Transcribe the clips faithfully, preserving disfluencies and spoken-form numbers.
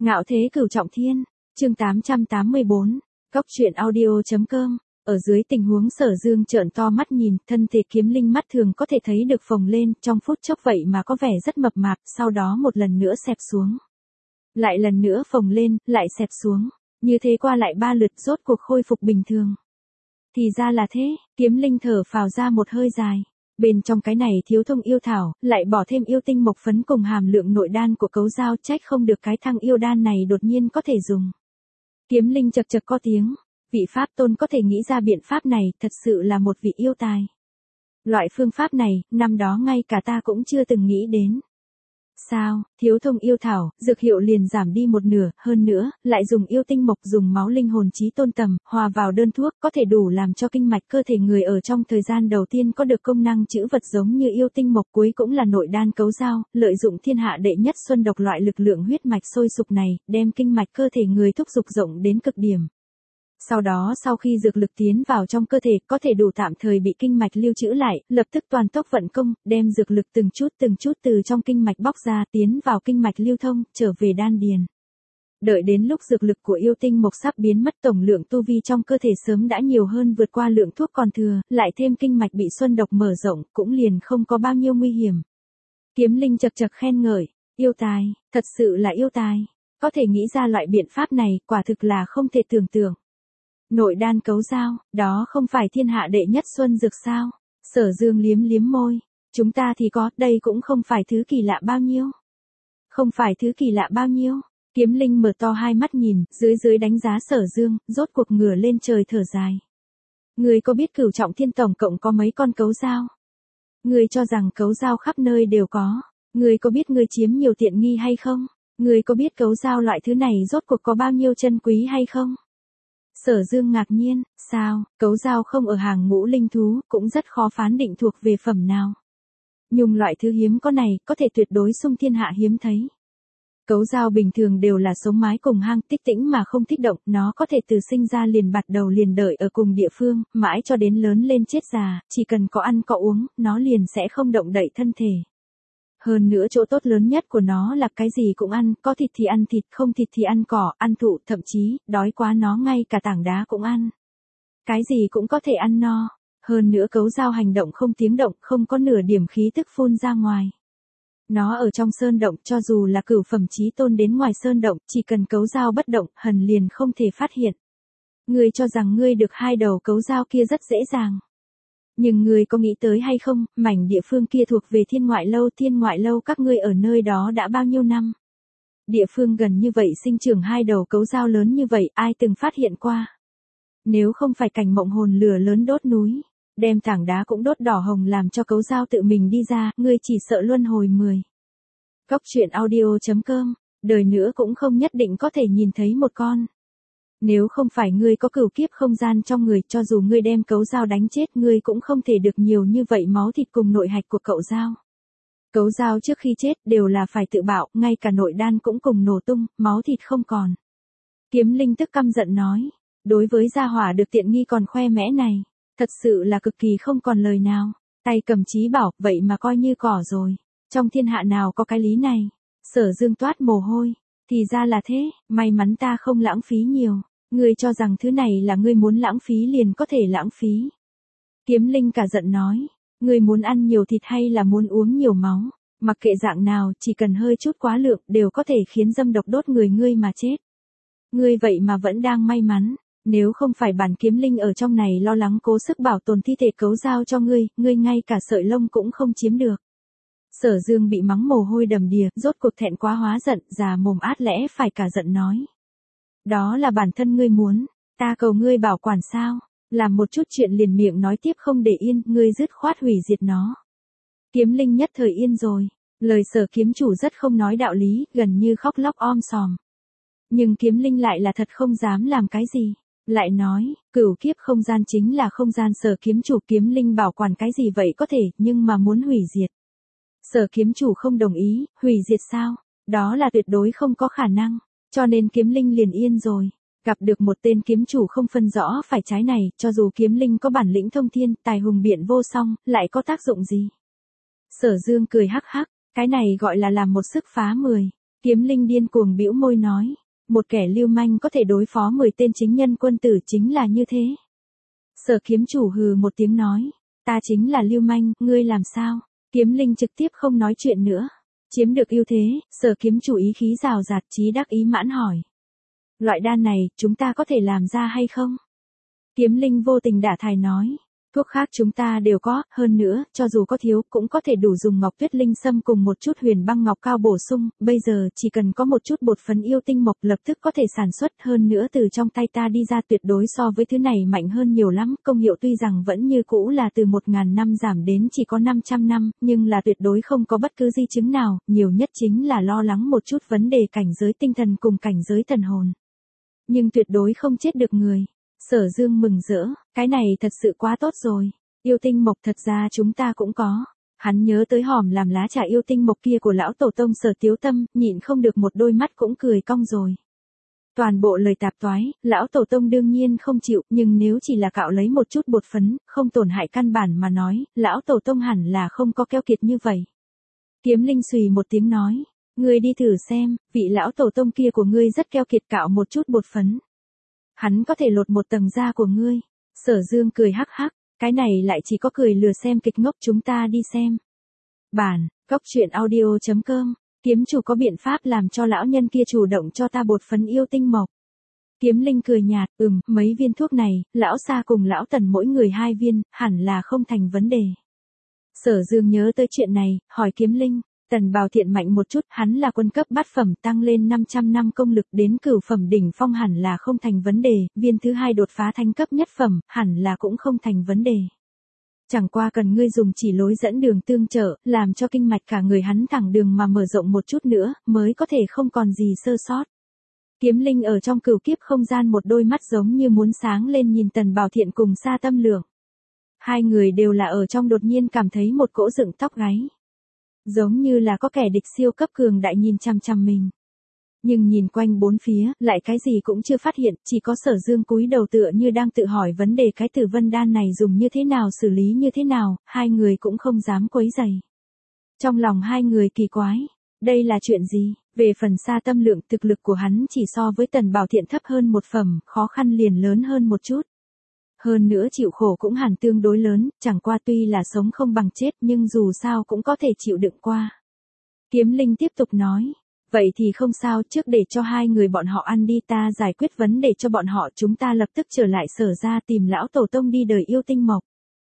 Ngạo thế cửu trọng thiên, chương tám trăm tám mươi bốn, Cốc truyện audio.com. Ở dưới tình huống Sở Dương trợn to mắt nhìn, thân thể Kiếm Linh mắt thường có thể thấy được phồng lên, trong phút chốc vậy mà có vẻ rất mập mạp, sau đó một lần nữa xẹp xuống. Lại lần nữa phồng lên, lại xẹp xuống, như thế qua lại ba lượt rốt cuộc khôi phục bình thường. Thì ra là thế, Kiếm Linh thở phào ra một hơi dài. Bên trong cái này thiếu thông yêu thảo, lại bỏ thêm yêu tinh mộc phấn cùng hàm lượng nội đan của cấu dao, trách không được cái thăng yêu đan này đột nhiên có thể dùng. Kiếm Linh chật chật có tiếng, vị pháp tôn có thể nghĩ ra biện pháp này, thật sự là một vị yêu tài. Loại phương pháp này, năm đó ngay cả ta cũng chưa từng nghĩ đến. Sao, thiếu thông yêu thảo, dược hiệu liền giảm đi một nửa, hơn nữa, lại dùng yêu tinh mộc dùng máu linh hồn chí tôn tầm, hòa vào đơn thuốc, có thể đủ làm cho kinh mạch cơ thể người ở trong thời gian đầu tiên có được công năng chữ vật giống như yêu tinh mộc, cuối cũng là nội đan cấu dao, lợi dụng thiên hạ đệ nhất xuân độc loại lực lượng huyết mạch sôi sục này, đem kinh mạch cơ thể người thúc dục rộng đến cực điểm. Sau đó sau khi dược lực tiến vào trong cơ thể, có thể đủ tạm thời bị kinh mạch lưu trữ lại, lập tức toàn tốc vận công, đem dược lực từng chút từng chút từ trong kinh mạch bóc ra, tiến vào kinh mạch lưu thông, trở về đan điền. Đợi đến lúc dược lực của yêu tinh mộc sắp biến mất, tổng lượng tu vi trong cơ thể sớm đã nhiều hơn vượt qua lượng thuốc còn thừa, lại thêm kinh mạch bị xuân độc mở rộng, cũng liền không có bao nhiêu nguy hiểm. Kiếm Linh chật chật khen ngợi, yêu tài, thật sự là yêu tài, có thể nghĩ ra loại biện pháp này, quả thực là không thể tưởng tượng. Nội đan cấu dao, đó không phải thiên hạ đệ nhất xuân dược sao? Sở Dương liếm liếm môi, chúng ta thì có, đây cũng không phải thứ kỳ lạ bao nhiêu. Không phải thứ kỳ lạ bao nhiêu. Kiếm Linh mở to hai mắt nhìn, dưới dưới đánh giá Sở Dương, rốt cuộc ngửa lên trời thở dài. Người có biết cửu trọng thiên tổng cộng có mấy con cấu dao? Người cho rằng cấu dao khắp nơi đều có. Người có biết người chiếm nhiều tiện nghi hay không? Người có biết cấu dao loại thứ này rốt cuộc có bao nhiêu chân quý hay không? Sở Dương ngạc nhiên, sao, cấu dao không ở hàng ngũ linh thú, cũng rất khó phán định thuộc về phẩm nào. Nhung loại thứ hiếm có này, có thể tuyệt đối xung thiên hạ hiếm thấy. Cấu dao bình thường đều là sống mái cùng hang, tích tĩnh mà không thích động, nó có thể từ sinh ra liền bạt đầu liền đợi ở cùng địa phương, mãi cho đến lớn lên chết già, chỉ cần có ăn có uống, nó liền sẽ không động đậy thân thể. Hơn nữa chỗ tốt lớn nhất của nó là cái gì cũng ăn, có thịt thì ăn thịt, không thịt thì ăn cỏ, ăn thụ, thậm chí, đói quá nó ngay cả tảng đá cũng ăn. Cái gì cũng có thể ăn no. Hơn nữa cấu dao hành động không tiếng động, không có nửa điểm khí tức phun ra ngoài. Nó ở trong sơn động, cho dù là cửu phẩm chí tôn đến ngoài sơn động, chỉ cần cấu dao bất động, hần liền không thể phát hiện. Ngươi cho rằng ngươi được hai đầu cấu dao kia rất dễ dàng. Nhưng ngươi có nghĩ tới hay không, mảnh địa phương kia thuộc về thiên ngoại lâu, thiên ngoại lâu các ngươi ở nơi đó đã bao nhiêu năm? Địa phương gần như vậy sinh trưởng hai đầu cấu dao lớn như vậy, ai từng phát hiện qua? Nếu không phải cảnh mộng hồn lửa lớn đốt núi, đem tảng đá cũng đốt đỏ hồng làm cho cấu dao tự mình đi ra, ngươi chỉ sợ luân hồi mười. Cốc truyện audio.com, đời nữa cũng không nhất định có thể nhìn thấy một con. Nếu không phải ngươi có cửu kiếp không gian trong người, cho dù ngươi đem cấu dao đánh chết, ngươi cũng không thể được nhiều như vậy máu thịt cùng nội hạch của cậu dao. Cấu dao trước khi chết đều là phải tự bạo, ngay cả nội đan cũng cùng nổ tung, máu thịt không còn. Kiếm Linh tức căm giận nói, đối với gia hỏa được tiện nghi còn khoe mẽ này, thật sự là cực kỳ không còn lời nào. Tay cầm chí bảo, vậy mà coi như cỏ rồi. Trong thiên hạ nào có cái lý này? Sở Dương toát mồ hôi. Thì ra là thế, may mắn ta không lãng phí nhiều. Ngươi cho rằng thứ này là ngươi muốn lãng phí liền có thể lãng phí. Kiếm Linh cả giận nói, ngươi muốn ăn nhiều thịt hay là muốn uống nhiều máu, mặc kệ dạng nào, chỉ cần hơi chút quá lượng đều có thể khiến dâm độc đốt người ngươi mà chết. Ngươi vậy mà vẫn đang may mắn, nếu không phải bản Kiếm Linh ở trong này lo lắng cố sức bảo tồn thi thể cấu dao cho ngươi, ngươi ngay cả sợi lông cũng không chiếm được. Sở Dương bị mắng mồ hôi đầm đìa, rốt cuộc thẹn quá hóa giận, già mồm át lẽ phải cả giận nói. Đó là bản thân ngươi muốn, ta cầu ngươi bảo quản sao, làm một chút chuyện liền miệng nói tiếp không để yên, ngươi dứt khoát hủy diệt nó. Kiếm Linh nhất thời yên rồi, lời Sở kiếm chủ rất không nói đạo lý, gần như khóc lóc om sòm. Nhưng Kiếm Linh lại là thật không dám làm cái gì, lại nói, cửu kiếp không gian chính là không gian Sở kiếm chủ, Kiếm Linh bảo quản cái gì vậy có thể, nhưng mà muốn hủy diệt. Sở kiếm chủ không đồng ý, hủy diệt sao? Đó là tuyệt đối không có khả năng, cho nên Kiếm Linh liền yên rồi. Gặp được một tên kiếm chủ không phân rõ phải trái này, cho dù Kiếm Linh có bản lĩnh thông thiên, tài hùng biện vô song, lại có tác dụng gì? Sở Dương cười hắc hắc, cái này gọi là làm một sức phá mười. Kiếm Linh điên cuồng bĩu môi nói, một kẻ lưu manh có thể đối phó mười tên chính nhân quân tử chính là như thế. Sở kiếm chủ hừ một tiếng nói, ta chính là lưu manh, ngươi làm sao? Kiếm Linh trực tiếp không nói chuyện nữa. Chiếm được ưu thế, sở kiếm chủ ý khí rào rạt chí đắc ý mãn hỏi. Loại đan này, chúng ta có thể làm ra hay không? Kiếm Linh vô tình đả thải nói. Thuốc khác chúng ta đều có, hơn nữa, cho dù có thiếu, cũng có thể đủ dùng ngọc tuyết linh sâm cùng một chút huyền băng ngọc cao bổ sung, bây giờ chỉ cần có một chút bột phấn yêu tinh mộc lập tức có thể sản xuất, hơn nữa từ trong tay ta đi ra tuyệt đối so với thứ này mạnh hơn nhiều lắm, công hiệu tuy rằng vẫn như cũ là từ một nghìn năm giảm đến chỉ có năm trăm năm, nhưng là tuyệt đối không có bất cứ di chứng nào, nhiều nhất chính là lo lắng một chút vấn đề cảnh giới tinh thần cùng cảnh giới thần hồn. Nhưng tuyệt đối không chết được người. Sở Dương mừng rỡ, cái này thật sự quá tốt rồi. Yêu tinh mộc thật ra chúng ta cũng có. Hắn nhớ tới hòm làm lá trà yêu tinh mộc kia của lão tổ tông Sở Tiếu Tâm, nhịn không được một đôi mắt cũng cười cong rồi. Toàn bộ lời tạp toái, lão tổ tông đương nhiên không chịu, nhưng nếu chỉ là cạo lấy một chút bột phấn, không tổn hại căn bản mà nói, lão tổ tông hẳn là không có keo kiệt như vậy. Kiếm Linh xùy một tiếng nói, ngươi đi thử xem, vị lão tổ tông kia của ngươi rất keo kiệt, cạo một chút bột phấn. Hắn có thể lột một tầng da của ngươi. Sở Dương cười hắc hắc, cái này lại chỉ có cười lừa xem kịch ngốc, chúng ta đi xem. Bản, cốc truyện audio chấm com, kiếm chủ có biện pháp làm cho lão nhân kia chủ động cho ta bột phấn yêu tinh mộc. Kiếm Linh cười nhạt, ừm, mấy viên thuốc này, lão Sa cùng lão Tần mỗi người hai viên, hẳn là không thành vấn đề. Sở Dương nhớ tới chuyện này, hỏi Kiếm Linh. Tần Bào Thiện mạnh một chút, hắn là quân cấp bát phẩm tăng lên năm trăm năm công lực đến cửu phẩm đỉnh phong hẳn là không thành vấn đề, viên thứ hai đột phá thánh cấp nhất phẩm, hẳn là cũng không thành vấn đề. Chẳng qua cần ngươi dùng chỉ lối dẫn đường tương trợ, làm cho kinh mạch cả người hắn thẳng đường mà mở rộng một chút nữa, mới có thể không còn gì sơ sót. Kiếm Linh ở trong cửu kiếp không gian một đôi mắt giống như muốn sáng lên nhìn Tần Bào Thiện cùng Sa Tâm Lượng. Hai người đều là ở trong đột nhiên cảm thấy một cỗ dựng tóc gáy. Giống như là có kẻ địch siêu cấp cường đại nhìn chằm chằm mình. Nhưng nhìn quanh bốn phía, lại cái gì cũng chưa phát hiện, chỉ có Sở Dương cúi đầu tựa như đang tự hỏi vấn đề cái tử vân đan này dùng như thế nào, xử lý như thế nào, hai người cũng không dám quấy rầy. Trong lòng hai người kỳ quái, đây là chuyện gì? Về phần Sa Tâm Lượng, thực lực của hắn chỉ so với Tần Bào Thiện thấp hơn một phẩm, khó khăn liền lớn hơn một chút. Hơn nữa chịu khổ cũng hẳn tương đối lớn, chẳng qua tuy là sống không bằng chết nhưng dù sao cũng có thể chịu đựng qua. Kiếm Linh tiếp tục nói, vậy thì không sao, trước để cho hai người bọn họ ăn đi, ta giải quyết vấn đề cho bọn họ, chúng ta lập tức trở lại Sở ra tìm lão tổ tông đi đời yêu tinh mộc.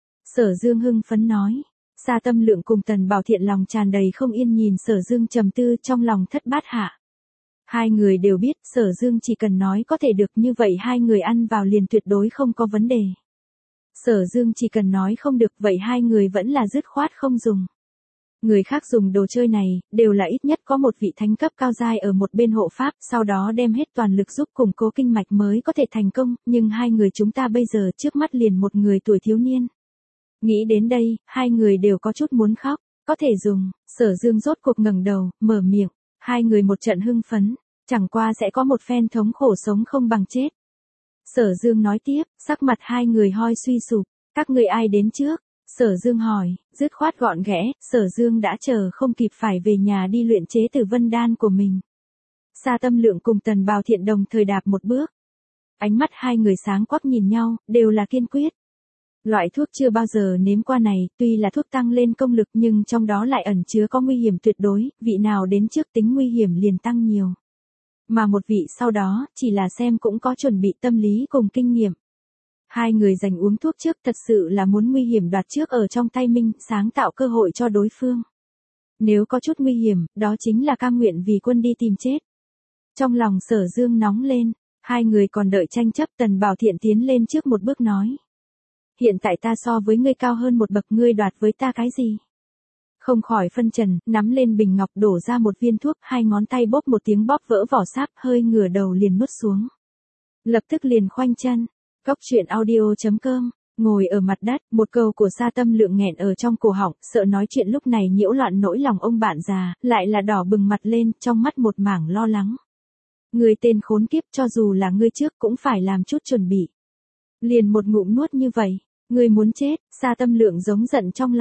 Sở Dương hưng phấn nói, Sa Tâm Lượng cùng Tần Bào Thiện lòng tràn đầy không yên nhìn Sở Dương trầm tư, trong lòng thất bát hạ. Hai người đều biết Sở Dương chỉ cần nói có thể được, như vậy hai người ăn vào liền tuyệt đối không có vấn đề. Sở Dương chỉ cần nói không được, vậy hai người vẫn là dứt khoát không dùng. Người khác dùng đồ chơi này, đều là ít nhất có một vị thánh cấp cao giai ở một bên hộ pháp, sau đó đem hết toàn lực giúp củng cố kinh mạch mới có thể thành công, nhưng hai người chúng ta bây giờ trước mắt liền một người tuổi thiếu niên. Nghĩ đến đây, hai người đều có chút muốn khóc, có thể dùng. Sở Dương rốt cuộc ngẩng đầu, mở miệng, hai người một trận hưng phấn, chẳng qua sẽ có một phen thống khổ sống không bằng chết. Sở Dương nói tiếp, sắc mặt hai người hoi suy sụp, các người ai đến trước? Sở Dương hỏi, dứt khoát gọn ghẽ, Sở Dương đã chờ không kịp phải về nhà đi luyện chế tử vân đan của mình. Sa Tâm Lượng cùng Tần Bào Thiện đồng thời đạp một bước. Ánh mắt hai người sáng quắc nhìn nhau, đều là kiên quyết. Loại thuốc chưa bao giờ nếm qua này, tuy là thuốc tăng lên công lực nhưng trong đó lại ẩn chứa có nguy hiểm tuyệt đối, vị nào đến trước tính nguy hiểm liền tăng nhiều. Mà một vị sau đó, chỉ là xem cũng có chuẩn bị tâm lý cùng kinh nghiệm. Hai người giành uống thuốc trước thật sự là muốn nguy hiểm đoạt trước ở trong tay mình, sáng tạo cơ hội cho đối phương. Nếu có chút nguy hiểm, đó chính là cam nguyện vì quân đi tìm chết. Trong lòng Sở Dương nóng lên, hai người còn đợi tranh chấp, Tần Bào Thiện tiến lên trước một bước nói. Hiện tại ta so với ngươi cao hơn một bậc, ngươi đoạt với ta cái gì? Không khỏi phân trần, nắm lên bình ngọc đổ ra một viên thuốc, hai ngón tay bóp một tiếng bóp vỡ vỏ sáp, hơi ngửa đầu liền nuốt xuống. Lập tức liền khoanh chân. Cốc truyện audio chấm com, ngồi ở mặt đất, một câu của Sa Tâm Lượng nghẹn ở trong cổ họng, sợ nói chuyện lúc này nhiễu loạn nỗi lòng ông bạn già, lại là đỏ bừng mặt lên, trong mắt một mảng lo lắng. Người tên khốn kiếp, cho dù là ngươi trước cũng phải làm chút chuẩn bị. Liền một ngụm nuốt như vậy, ngươi muốn chết, Sa Tâm Lượng giống giận trong lòng.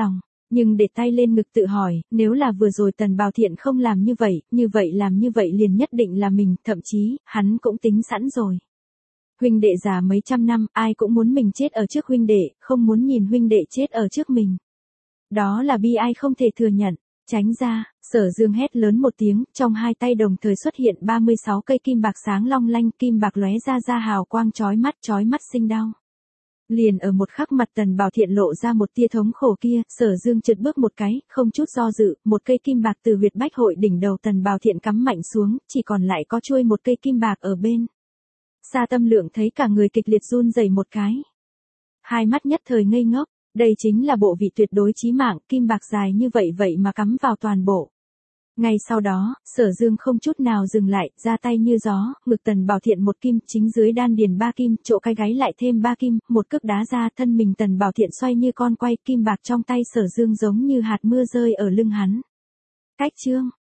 Nhưng để tay lên ngực tự hỏi, nếu là vừa rồi Tần Bào Thiện không làm như vậy, như vậy làm như vậy liền nhất định là mình, thậm chí, hắn cũng tính sẵn rồi. Huynh đệ già mấy trăm năm, ai cũng muốn mình chết ở trước huynh đệ, không muốn nhìn huynh đệ chết ở trước mình. Đó là bi ai không thể thừa nhận. Tránh ra, Sở Dương hét lớn một tiếng, trong hai tay đồng thời xuất hiện ba mươi sáu cây kim bạc sáng long lanh, kim bạc lóe ra ra hào quang chói mắt, chói mắt sinh đau. Liền ở một khắc mặt Tần Bào Thiện lộ ra một tia thống khổ kia, Sở Dương trượt bước một cái, không chút do dự, một cây kim bạc từ huyệt bách hội đỉnh đầu Tần Bào Thiện cắm mạnh xuống, chỉ còn lại có chuôi một cây kim bạc ở bên. Sa Tâm Lượng thấy cả người kịch liệt run rẩy một cái. Hai mắt nhất thời ngây ngốc, đây chính là bộ vị tuyệt đối chí mạng, kim bạc dài như vậy vậy mà cắm vào toàn bộ. Ngay sau đó, Sở Dương không chút nào dừng lại, ra tay như gió, ngực Tần Bào Thiện một kim, chính dưới đan điền ba kim, chỗ cái gáy lại thêm ba kim, một cước đá ra, thân mình Tần Bào Thiện xoay như con quay, kim bạc trong tay Sở Dương giống như hạt mưa rơi ở lưng hắn. Cách chương